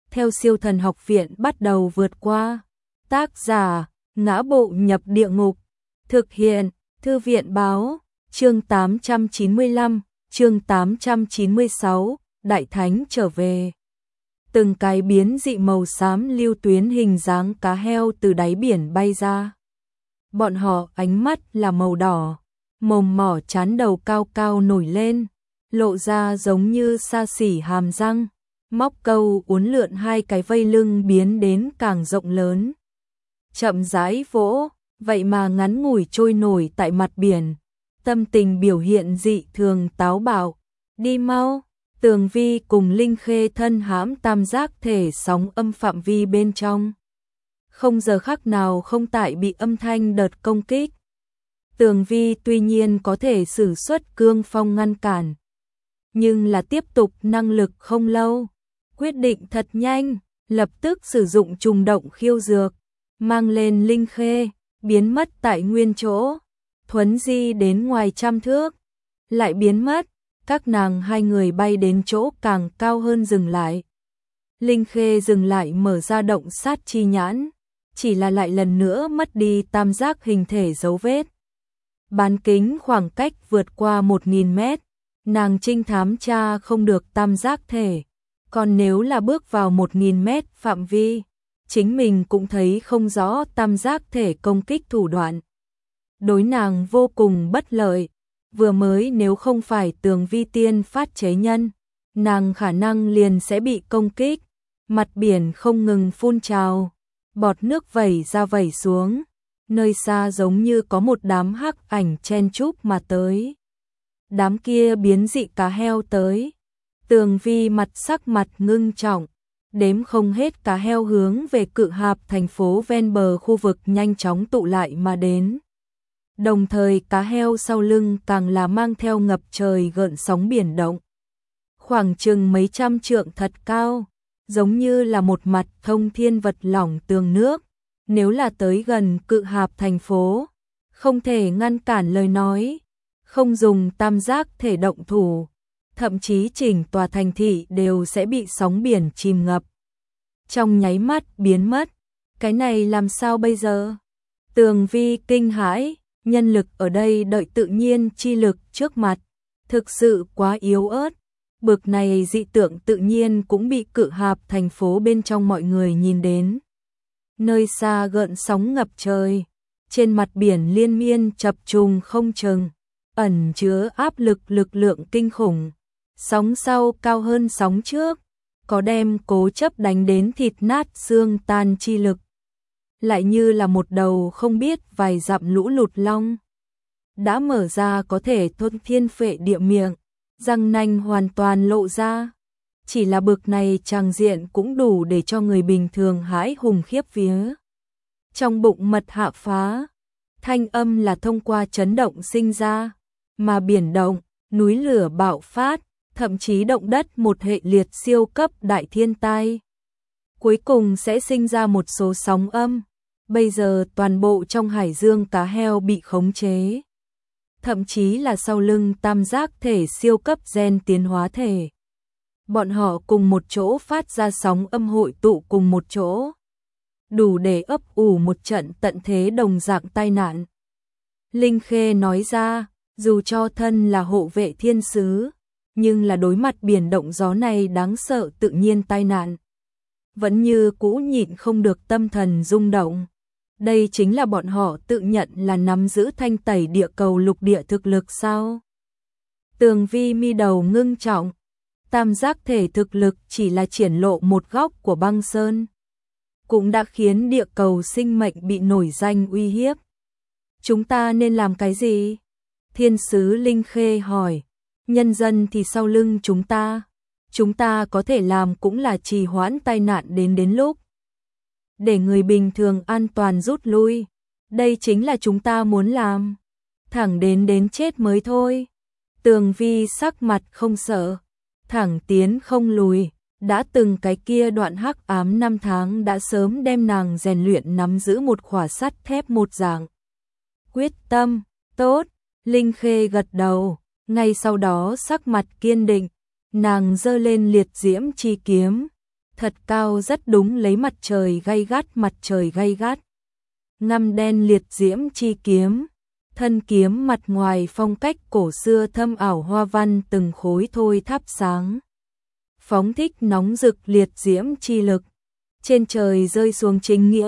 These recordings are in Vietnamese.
theo Siêu Thần Học Viện bắt đầu vượt qua. Tác giả: Ngã Bộ Nhập Địa Ngục. Thực hiện: Thư viện báo. Chương 895, chương 896, Đại Thánh trở về. Từng cái biến dị màu xám lưu tuyến hình dáng cá heo từ đáy biển bay ra. Bọn họ ánh mắt là màu đỏ, mồm mỏ chán đầu cao cao nổi lên, lộ ra giống như xa xỉ hàm răng, móc câu uốn lượn hai cái vây lưng biến đến càng rộng lớn. Chậm rãi vỗ, vậy mà ngắn ngủi trôi nổi tại mặt biển, tâm tình biểu hiện dị thường táo bạo. Đi mau! Tường Vi cùng Linh Khê thân hãm tam giác thể sóng âm phạm vi bên trong. Không giờ khắc nào không tại bị âm thanh đợt công kích. Tường Vi tuy nhiên có thể sử xuất cương phong ngăn cản, nhưng là tiếp tục năng lực không lâu. Quyết định thật nhanh, lập tức sử dụng trùng động khiêu dược, mang lên Linh Khê, biến mất tại nguyên chỗ, thuấn di đến ngoài trăm thước, lại biến mất. Các nàng hai người bay đến chỗ càng cao hơn dừng lại. Linh Khê dừng lại mở ra động sát chi nhãn, chỉ là lại lần nữa mất đi tam giác hình thể dấu vết. Bán kính khoảng cách vượt qua 1000 mét, nàng trinh thám tra không được tam giác thể, còn nếu là bước vào 1000 mét phạm vi, chính mình cũng thấy không rõ tam giác thể công kích thủ đoạn. Đối nàng vô cùng bất lợi. Vừa mới nếu không phải Tường Vi tiên phát chế nhân, nàng khả năng liền sẽ bị công kích. Mặt biển không ngừng phun trào, bọt nước vẩy ra vẩy xuống, nơi xa giống như có một đám hắc ảnh chen chúc mà tới. Đám kia biến dị cá heo tới. Tường Vi sắc mặt ngưng trọng, đếm không hết cá heo hướng về Cự Hạp thành phố ven bờ khu vực nhanh chóng tụ lại mà đến. Đồng thời cá heo sau lưng càng là mang theo ngập trời gợn sóng biển động. Khoảng chừng mấy trăm trượng thật cao, giống như là một mặt thông thiên vật lỏng tường nước. Nếu là tới gần Cự Hạp thành phố, không thể ngăn cản lời nói, không dùng tam giác thể động thủ, thậm chí chỉnh tòa thành thị đều sẽ bị sóng biển chìm ngập. Trong nháy mắt biến mất, cái này làm sao bây giờ? Tường Vi kinh hãi. Nhân lực ở đây đợi tự nhiên chi lực trước mặt, thực sự quá yếu ớt. Bực này dị tượng tự nhiên cũng bị Cự Hạp thành phố bên trong mọi người nhìn đến. Nơi xa gợn sóng ngập trời, trên mặt biển liên miên chập trùng không chừng, ẩn chứa áp lực lượng kinh khủng. Sóng sau cao hơn sóng trước, có đem cố chấp đánh đến thịt nát xương tan chi lực. Lại như là một đầu không biết vài dặm lũ lụt long. Đã mở ra có thể thôn thiên phệ địa miệng, răng nanh hoàn toàn lộ ra. Chỉ là bực này tràng diện cũng đủ để cho người bình thường hãi hùng khiếp vía. Trong bụng mật hạ phá, thanh âm là thông qua chấn động sinh ra, mà biển động, núi lửa bạo phát, thậm chí động đất một hệ liệt siêu cấp đại thiên tai. Cuối cùng sẽ sinh ra một số sóng âm. Bây giờ toàn bộ trong hải dương cá heo bị khống chế. Thậm chí là sau lưng tam giác thể siêu cấp gen tiến hóa thể. Bọn họ cùng một chỗ phát ra sóng âm hội tụ cùng một chỗ. Đủ để ấp ủ một trận tận thế đồng dạng tai nạn. Linh Khê nói ra, dù cho thân là hộ vệ thiên sứ, nhưng là đối mặt biển động gió này đáng sợ tự nhiên tai nạn. Vẫn như cũ nhịn không được tâm thần rung động. Đây chính là bọn họ tự nhận là nắm giữ thanh tẩy địa cầu lục địa thực lực sao? Tường Vi mi đầu ngưng trọng, tam giác thể thực lực chỉ là triển lộ một góc của băng sơn, cũng đã khiến địa cầu sinh mệnh bị nổi danh uy hiếp. Chúng ta nên làm cái gì? Thiên sứ Linh Khê hỏi. Nhân dân thì sau lưng chúng ta có thể làm cũng là trì hoãn tai nạn đến lúc. Để người bình thường an toàn rút lui, đây chính là chúng ta muốn làm. Thẳng đến chết mới thôi. Tường Vi sắc mặt không sợ, thẳng tiến không lùi. Đã từng cái kia đoạn hắc ám năm tháng đã sớm đem nàng rèn luyện nắm giữ một khỏa sắt thép một dạng. Quyết tâm, tốt, Linh Khê gật đầu, ngay sau đó sắc mặt kiên định, nàng giơ lên liệt diễm chi kiếm, thật cao rất đúng lấy mặt trời gay gắt. Ngăm đen liệt diễm chi kiếm, thân kiếm mặt ngoài phong cách cổ xưa thâm ảo hoa văn từng khối thôi thắp sáng. Phóng thích nóng rực liệt diễm chi lực, trên trời rơi xuống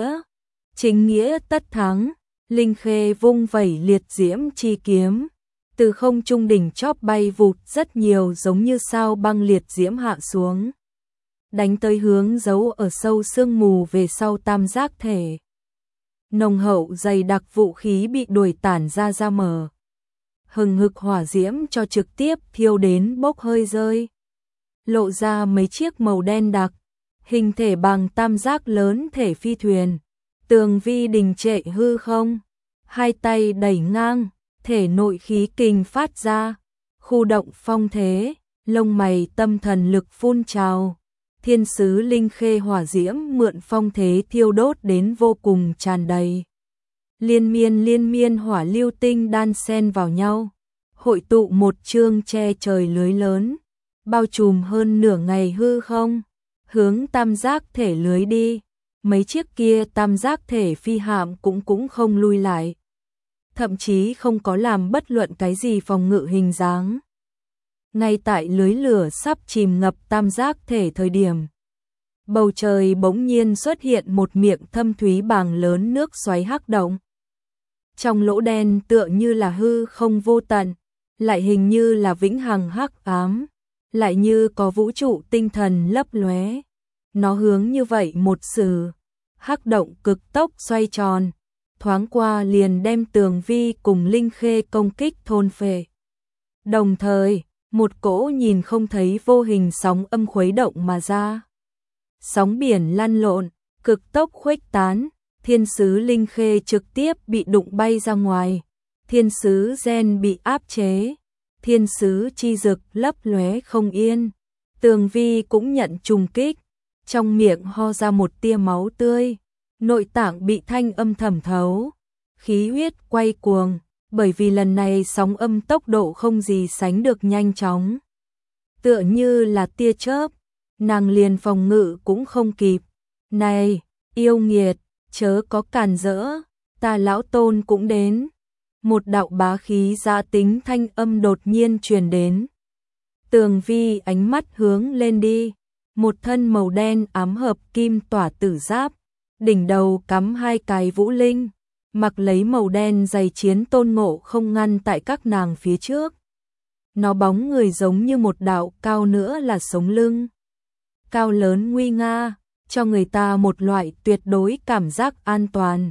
chính nghĩa tất thắng, Linh Khê vung vẩy liệt diễm chi kiếm, từ không trung đỉnh chóp bay vụt rất nhiều giống như sao băng liệt diễm hạ xuống, đánh tới hướng giấu ở sâu sương mù về sau tam giác thể. Nồng hậu dày đặc vũ khí bị đuổi tản ra mở. Hừng hực hỏa diễm cho trực tiếp thiêu đến bốc hơi rơi. Lộ ra mấy chiếc màu đen đặc, hình thể bằng tam giác lớn thể phi thuyền. Tường vi đình trệ hư không, hai tay đẩy ngang, thể nội khí kình phát ra, khu động phong thế, lông mày tâm thần lực phun trào. Thiên sứ Linh Khê hỏa diễm mượn phong thế thiêu đốt đến vô cùng tràn đầy. Liên miên hỏa lưu tinh đan xen vào nhau, hội tụ một chương che trời lưới lớn, bao trùm hơn nửa ngày hư không, hướng tam giác thể lưới đi. Mấy chiếc kia tam giác thể phi hạm cũng không lui lại, thậm chí không có làm bất luận cái gì phòng ngự hình dáng. Ngay tại lưới lửa sắp chìm ngập tam giác thể thời điểm, bầu trời bỗng nhiên xuất hiện một miệng thâm thúy bàng lớn nước xoáy hắc động. Trong lỗ đen tựa như là hư không vô tận, lại hình như là vĩnh hằng hắc ám, lại như có vũ trụ tinh thần lấp lóe. Nó hướng như vậy một sự, hắc động cực tốc xoay tròn, thoáng qua liền đem Tường Vi cùng Linh Khê công kích thôn phệ. Đồng thời, một cỗ nhìn không thấy vô hình sóng âm khuấy động mà ra. Sóng biển lăn lộn, cực tốc khuếch tán, thiên sứ Linh Khê trực tiếp bị đụng bay ra ngoài, thiên sứ gen bị áp chế, thiên sứ chi dực lấp lóe không yên. Tường Vi cũng nhận trùng kích, trong miệng ho ra một tia máu tươi, nội tạng bị thanh âm thẩm thấu, khí huyết quay cuồng, bởi vì lần này sóng âm tốc độ không gì sánh được nhanh chóng. Tựa như là tia chớp, nàng liền phòng ngự cũng không kịp. Này, yêu nghiệt, chớ có càn rỡ, ta lão tôn cũng đến. Một đạo bá khí giá tính thanh âm đột nhiên truyền đến. Tường Vi ánh mắt hướng lên đi, một thân màu đen ám hợp kim tỏa tử giáp, đỉnh đầu cắm hai cái vũ linh, mặc lấy màu đen giày chiến Tôn Ngộ không ngăn tại các nàng phía trước. Nó bóng người giống như một đạo cao nữa là sống lưng. Cao lớn nguy nga, cho người ta một loại tuyệt đối cảm giác an toàn.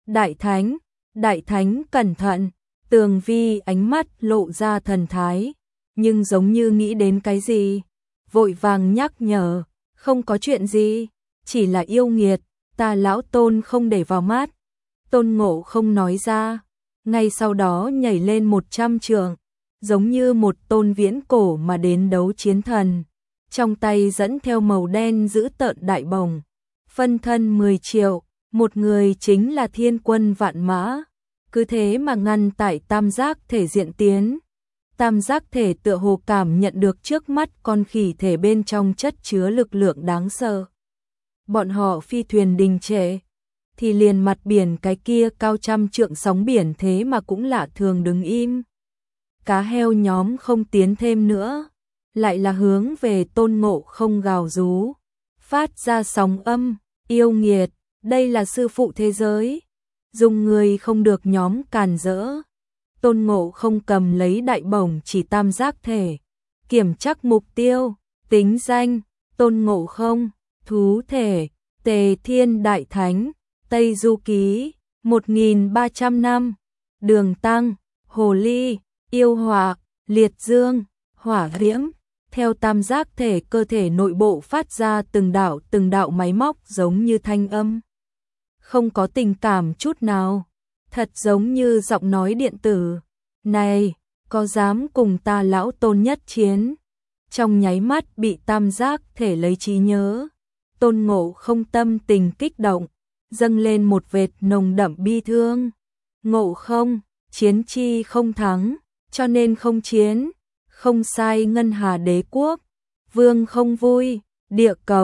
Đại thánh cẩn thận, Tường Vi ánh mắt lộ ra thần thái, nhưng giống như nghĩ đến cái gì, vội vàng nhắc nhở, không có chuyện gì, chỉ là yêu nghiệt, ta lão tôn không để vào mắt. Tôn Ngộ không nói ra, ngay sau đó nhảy lên 100 trượng, giống như một tôn viễn cổ mà đến đấu chiến thần, trong tay dẫn theo màu đen giữ tợn đại bồng, phân thân 10 triệu, một người chính là thiên quân vạn mã, cứ thế mà ngăn tại tam giác thể diện tiến. Tam giác thể tựa hồ cảm nhận được trước mắt con khỉ thể bên trong chất chứa lực lượng đáng sợ. Bọn họ phi thuyền đình trệ, thì liền mặt biển cái kia cao trăm trượng sóng biển thế mà cũng lạ thường đứng im. Cá heo nhóm không tiến thêm nữa, lại là hướng về Tôn Ngộ không gào rú, phát ra sóng âm, yêu nghiệt, đây là sư phụ thế giới, dùng người không được nhóm càn rỡ. Tôn Ngộ không cầm lấy đại bổng chỉ tam giác thể, kiểm chắc mục tiêu, tính danh, Tôn Ngộ không, thú thể, Tề Thiên Đại Thánh, Tây Du Ký, 1300 năm, Đường Tăng, Hồ Ly, Yêu Hỏa, Liệt Dương, Hỏa Diễm, theo tam giác thể cơ thể nội bộ phát ra từng đạo máy móc giống như thanh âm. Không có tình cảm chút nào, thật giống như giọng nói điện tử. Này, có dám cùng ta lão tôn nhất chiến? Trong nháy mắt bị tam giác thể lấy trí nhớ. Tôn Ngộ không tâm tình kích động, dâng lên một vệt nồng đậm bi thương. Ngộ không, chiến chi không thắng, cho nên không chiến. Không sai, Ngân Hà Đế Quốc, vương không vui, địa cầu,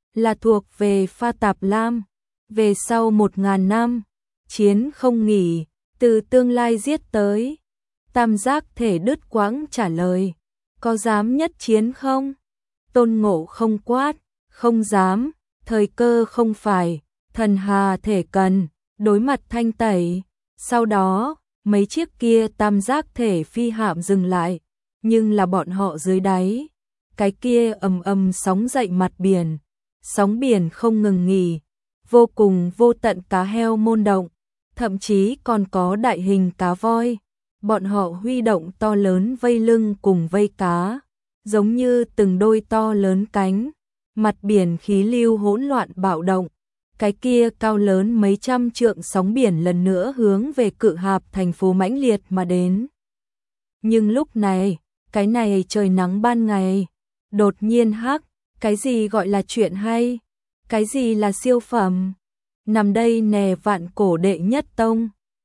là thuộc về pha tạp lam. Về sau 1000 năm, chiến không nghỉ, từ tương lai giết tới. Tam giác thể đứt quãng trả lời, có dám nhất chiến không? Tôn Ngộ Không quát, không dám, thời cơ không phải, thần hà thể cần, đối mặt thanh tẩy. Sau đó, mấy chiếc kia tam giác thể phi hạm dừng lại, nhưng là bọn họ dưới đáy. Cái kia ầm ầm sóng dậy mặt biển, sóng biển không ngừng nghỉ, vô cùng vô tận cá heo môn động, thậm chí còn có đại hình cá voi. Bọn họ huy động to lớn vây lưng cùng vây cá, giống như từng đôi to lớn cánh. Mặt biển khí lưu hỗn loạn bạo động, cái kia cao lớn mấy trăm trượng sóng biển lần nữa hướng về Cự Hạp thành phố mãnh liệt mà đến. Nhưng lúc này, cái này trời nắng ban ngày, đột nhiên hắc, cái gì gọi là chuyện hay, cái gì là siêu phẩm. Nằm đây nè vạn cổ đệ nhất tông.